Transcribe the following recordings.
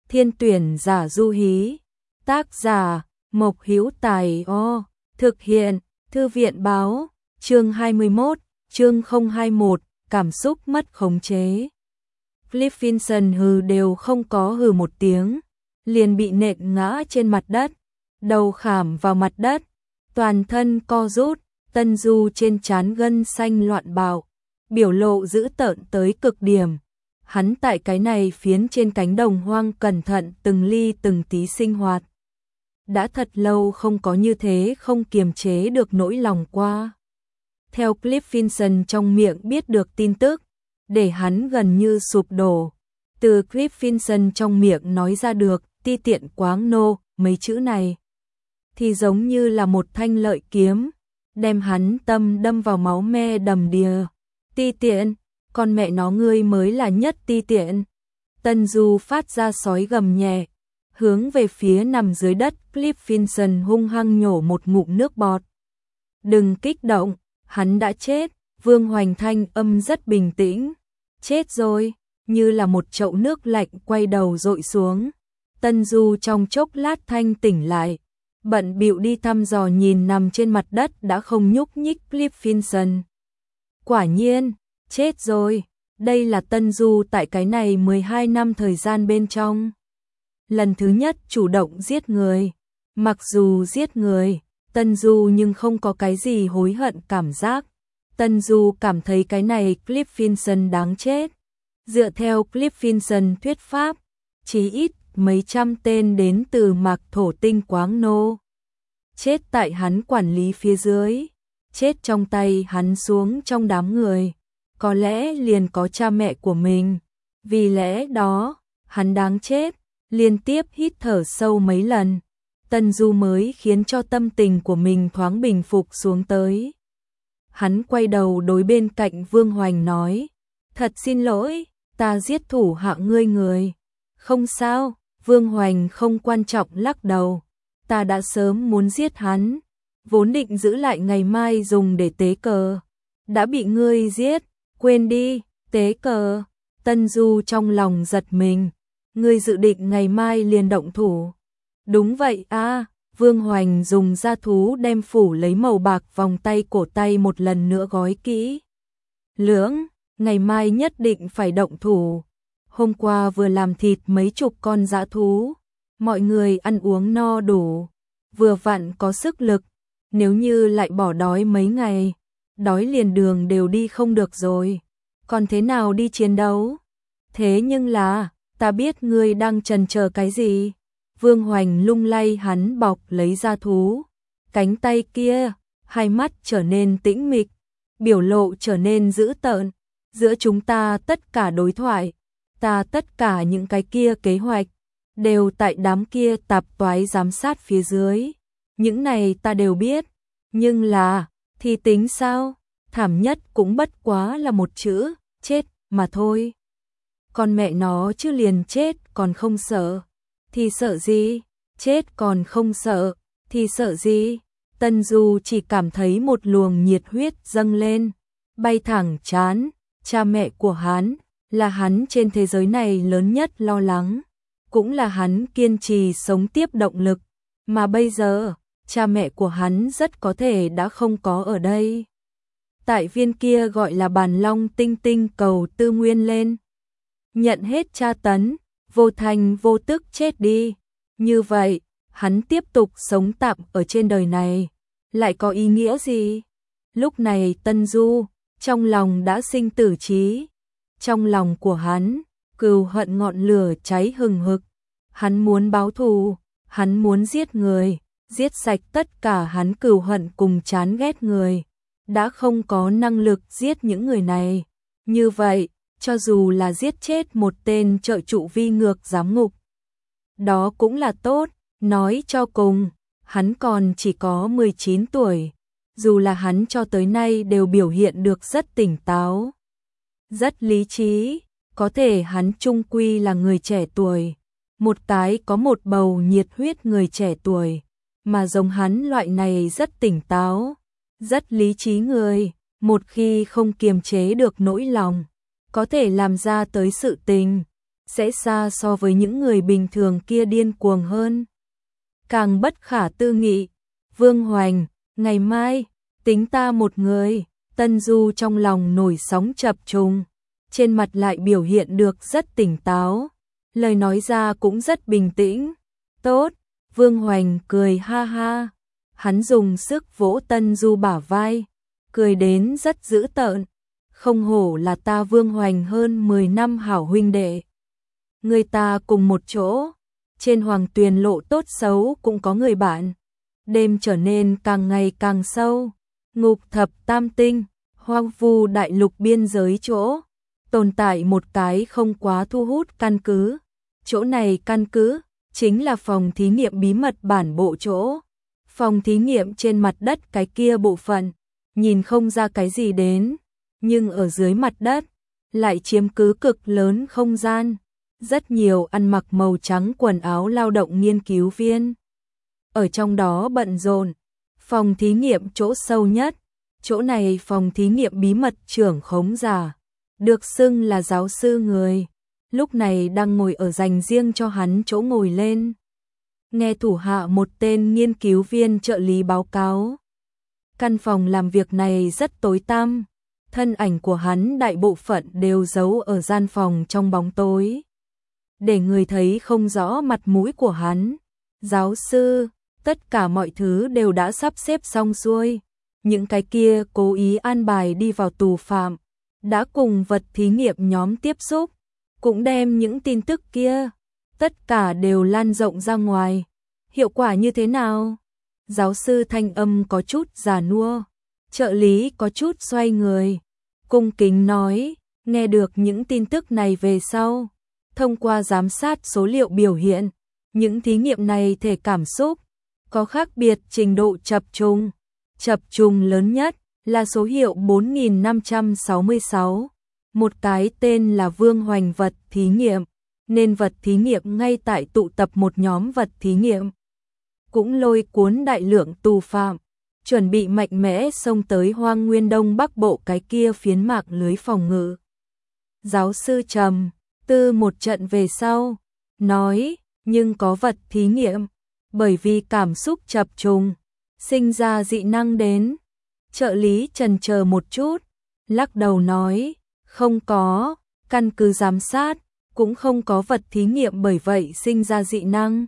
Thiên tuyển giả du hí. Tác giả Mộc Hữu Tài. Thực hiện Thư viện báo. Chương 21, chương 021, cảm xúc mất khống chế. Cliff hừ đều không có hừ một tiếng, liền bị nện ngã trên mặt đất, đầu khảm vào mặt đất, toàn thân co rút, Tân Du trên trán gân xanh loạn bạo, biểu lộ dữ tợn tới cực điểm. Hắn tại cái này phiến trên cánh đồng hoang cẩn thận từng ly từng tí sinh hoạt. Đã thật lâu không có như thế không kiềm chế được nỗi lòng qua. Theo Cliff trong miệng biết được tin tức, để hắn gần như sụp đổ. Từ Cliff trong miệng nói ra được ti tiện quáng nô mấy chữ này, thì giống như là một thanh lợi kiếm, đem hắn tâm đâm vào máu me đầm đìa. Ti tiện, con mẹ nó ngươi mới là nhất ti tiện. Tân Du phát ra sói gầm nhẹ, hướng về phía nằm dưới đất Cliff hung hăng nhổ một ngụm nước bọt. Đừng kích động, hắn đã chết. Vương Hoành thanh âm rất bình tĩnh. Chết rồi, như là một chậu nước lạnh quay đầu dội xuống. Tân Du trong chốc lát thanh tỉnh lại, bận bịu đi thăm dò nhìn nằm trên mặt đất đã không nhúc nhích Cliff. Quả nhiên, chết rồi. Đây là Tân Du tại cái này 12 năm thời gian bên trong lần thứ nhất chủ động giết người. Mặc dù giết người, Tân Du nhưng không có cái gì hối hận cảm giác. Tân Du cảm thấy cái này Cliff đáng chết. Dựa theo Cliff thuyết pháp, chí ít mấy trăm tên đến từ Mạc Thổ Tinh quáng nô chết tại hắn quản lý phía dưới, chết trong tay hắn xuống trong đám người, có lẽ liền có cha mẹ của mình. Vì lẽ đó, hắn đáng chết. Liên tiếp hít thở sâu mấy lần, Tân Du mới khiến cho tâm tình của mình thoáng bình phục xuống tới. Hắn quay đầu đối bên cạnh Vương Hoành nói, thật xin lỗi, ta giết thủ hạ ngươi người. Không sao, Vương Hoành không quan trọng lắc đầu, ta đã sớm muốn giết hắn, vốn định giữ lại ngày mai dùng để tế cờ. Đã bị ngươi giết, quên đi, tế cờ. Tân Du trong lòng giật mình, ngươi dự định ngày mai liền động thủ. Đúng vậy a. Vương Hoành dùng da thú đem phủ lấy màu bạc vòng tay cổ tay một lần nữa gói kỹ lưỡng, ngày mai nhất định phải động thủ. Hôm qua vừa làm thịt mấy chục con dã thú, mọi người ăn uống no đủ, vừa vặn có sức lực. Nếu như lại bỏ đói mấy ngày, đói liền đường đều đi không được rồi, còn thế nào đi chiến đấu. Thế nhưng là, ta biết ngươi đang chần chờ cái gì. Vương Hoành lung lay hắn bọc lấy da thú, cánh tay kia, hai mắt trở nên tĩnh mịch, biểu lộ trở nên dữ tợn. Giữa chúng ta tất cả đối thoại, ta tất cả những cái kia kế hoạch, đều tại đám kia tạp toái giám sát phía dưới. Những này ta đều biết, nhưng là, thì tính sao? Thảm nhất cũng bất quá là một chữ, chết, mà thôi. Con mẹ nó chứ liền chết còn không sợ, thì sợ gì? Chết còn không sợ, thì sợ gì? Tân Du chỉ cảm thấy một luồng nhiệt huyết dâng lên, bay thẳng trán. Cha mẹ của hắn là hắn trên thế giới này lớn nhất lo lắng, cũng là hắn kiên trì sống tiếp động lực. Mà bây giờ, cha mẹ của hắn rất có thể đã không có ở đây. Tại viên kia gọi là Bàn Long Tinh Tinh cầu tư nguyên lên, nhận hết tra tấn, vô thành vô tức chết đi. Như vậy, hắn tiếp tục sống tạm ở trên đời này, lại có ý nghĩa gì? Lúc này Tân Du, trong lòng đã sinh tử trí. Trong lòng của hắn, cừu hận ngọn lửa cháy hừng hực. Hắn muốn báo thù, hắn muốn giết người, giết sạch tất cả hắn cừu hận cùng chán ghét người. Đã không có năng lực giết những người này. Như vậy, cho dù là giết chết một tên trợ trụ vi ngược giám ngục, đó cũng là tốt. Nói cho cùng, hắn còn chỉ có 19 tuổi. Dù là hắn cho tới nay đều biểu hiện được rất tỉnh táo, rất lý trí, có thể hắn chung quy là người trẻ tuổi, một cái có một bầu nhiệt huyết người trẻ tuổi, mà giống hắn loại này rất tỉnh táo, rất lý trí người, một khi không kiềm chế được nỗi lòng, có thể làm ra tới sự tình, sẽ xa so với những người bình thường kia điên cuồng hơn. Càng bất khả tư nghị, Vương Hoành, ngày mai, tính ta một người, Tân Du trong lòng nổi sóng chập trùng, trên mặt lại biểu hiện được rất tỉnh táo, lời nói ra cũng rất bình tĩnh. Tốt, Vương Hoành cười ha ha, hắn dùng sức vỗ Tân Du bả vai, cười đến rất dữ tợn, không hổ là ta Vương Hoành hơn 10 năm hảo huynh đệ. Người ta cùng một chỗ, trên Hoàng Tuyền lộ tốt xấu cũng có người bạn. Đêm trở nên càng ngày càng sâu, ngục thập tam tinh, hoang vu đại lục biên giới chỗ, tồn tại một cái không quá thu hút căn cứ. Chỗ này căn cứ, chính là phòng thí nghiệm bí mật bản bộ chỗ. Phòng thí nghiệm trên mặt đất cái kia bộ phận, nhìn không ra cái gì đến, nhưng ở dưới mặt đất, lại chiếm cứ cực lớn không gian. Rất nhiều ăn mặc màu trắng quần áo lao động nghiên cứu viên. Ở trong đó bận rộn, phòng thí nghiệm chỗ sâu nhất, chỗ này phòng thí nghiệm bí mật trưởng khống giả, được xưng là giáo sư người, lúc này đang ngồi ở dành riêng cho hắn chỗ ngồi lên. Nghe thủ hạ một tên nghiên cứu viên trợ lý báo cáo. Căn phòng làm việc này rất tối tăm, thân ảnh của hắn đại bộ phận đều giấu ở gian phòng trong bóng tối, để người thấy không rõ mặt mũi của hắn. Giáo sư, tất cả mọi thứ đều đã sắp xếp xong xuôi. Những cái kia cố ý an bài đi vào tù phạm, đã cùng vật thí nghiệm nhóm tiếp xúc, cũng đem những tin tức kia, tất cả đều lan rộng ra ngoài. Hiệu quả như thế nào? Giáo sư thanh âm có chút già nua, trợ lý có chút xoay người, cung kính nói, nghe được những tin tức này về sau. Thông qua giám sát số liệu biểu hiện, những thí nghiệm này thể cảm xúc có khác biệt trình độ chập trùng. Chập trùng lớn nhất là số hiệu 4566, một cái tên là Vương Hoành vật thí nghiệm, nên vật thí nghiệm ngay tại tụ tập một nhóm vật thí nghiệm. Cũng lôi cuốn đại lượng tù phạm, chuẩn bị mạnh mẽ xông tới Hoang Nguyên Đông Bắc Bộ cái kia phiến mạc lưới phòng ngự. Giáo sư trầm tư một trận về sau, nói, nhưng có vật thí nghiệm, bởi vì cảm xúc chập trùng, sinh ra dị năng đến. Trợ lý chần chờ một chút, lắc đầu nói, không có, căn cứ giám sát, cũng không có vật thí nghiệm bởi vậy sinh ra dị năng.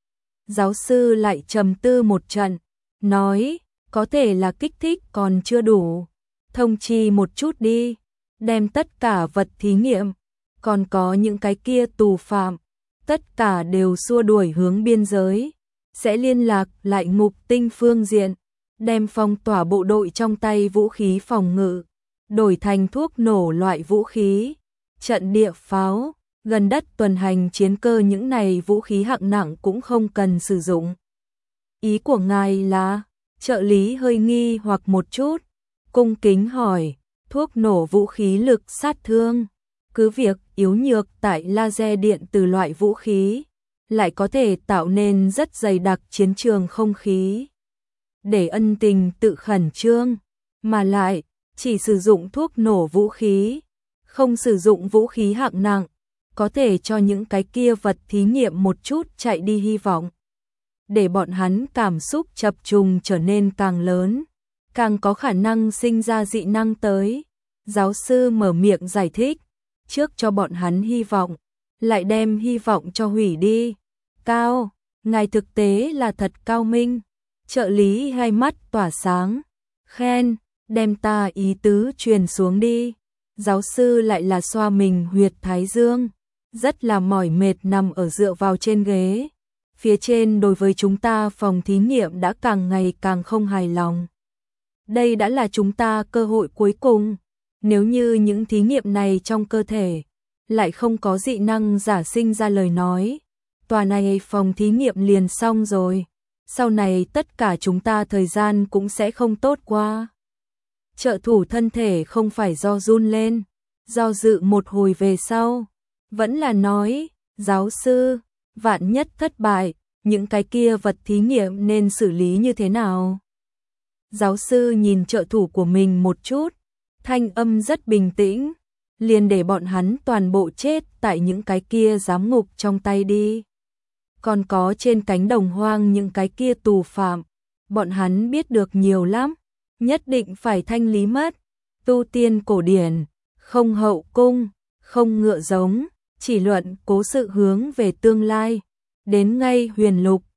Giáo sư lại trầm tư một trận, nói, có thể là kích thích còn chưa đủ, thông chi một chút đi, đem tất cả vật thí nghiệm, còn có những cái kia tù phạm, tất cả đều xua đuổi hướng biên giới, sẽ liên lạc lại ngục tinh phương diện, đem phong tỏa bộ đội trong tay vũ khí phòng ngự, đổi thành thuốc nổ loại vũ khí, trận địa pháo, gần đất tuần hành chiến cơ, những này vũ khí hạng nặng cũng không cần sử dụng. Ý của ngài là? Trợ lý hơi nghi hoặc một chút, cung kính hỏi, thuốc nổ vũ khí lực sát thương, cứ việc yếu nhược tại laser điện từ loại vũ khí, lại có thể tạo nên rất dày đặc chiến trường không khí. Để ân tình tự khẩn trương, mà lại chỉ sử dụng thuốc nổ vũ khí, không sử dụng vũ khí hạng nặng, có thể cho những cái kia vật thí nghiệm một chút chạy đi hy vọng. Để bọn hắn cảm xúc chập trùng trở nên càng lớn, càng có khả năng sinh ra dị năng tới. Giáo sư mở miệng giải thích, trước cho bọn hắn hy vọng, lại đem hy vọng cho hủy đi. Cao, ngài thực tế là thật cao minh. Trợ lý hai mắt tỏa sáng, khen, đem ta ý tứ truyền xuống đi. Giáo sư lại là xoa mình huyệt thái dương, rất là mỏi mệt nằm ở dựa vào trên ghế. Phía trên đối với chúng ta phòng thí nghiệm đã càng ngày càng không hài lòng. Đây đã là chúng ta cơ hội cuối cùng. Nếu như những thí nghiệm này trong cơ thể lại không có dị năng giả sinh ra lời nói, tòa này phòng thí nghiệm liền xong rồi. Sau này tất cả chúng ta thời gian cũng sẽ không tốt qua. Trợ thủ thân thể không phải do run lên, do dự một hồi về sau, vẫn là nói, giáo sư, vạn nhất thất bại, những cái kia vật thí nghiệm nên xử lý như thế nào? Giáo sư nhìn trợ thủ của mình một chút, thanh âm rất bình tĩnh, liền để bọn hắn toàn bộ chết tại những cái kia giám ngục trong tay đi. Còn có trên cánh đồng hoang những cái kia tù phạm, bọn hắn biết được nhiều lắm, nhất định phải thanh lý mất. Tu tiên cổ điển, không hậu cung, không ngựa giống, chỉ luận cố sự hướng về tương lai. Đến ngay huyền lục,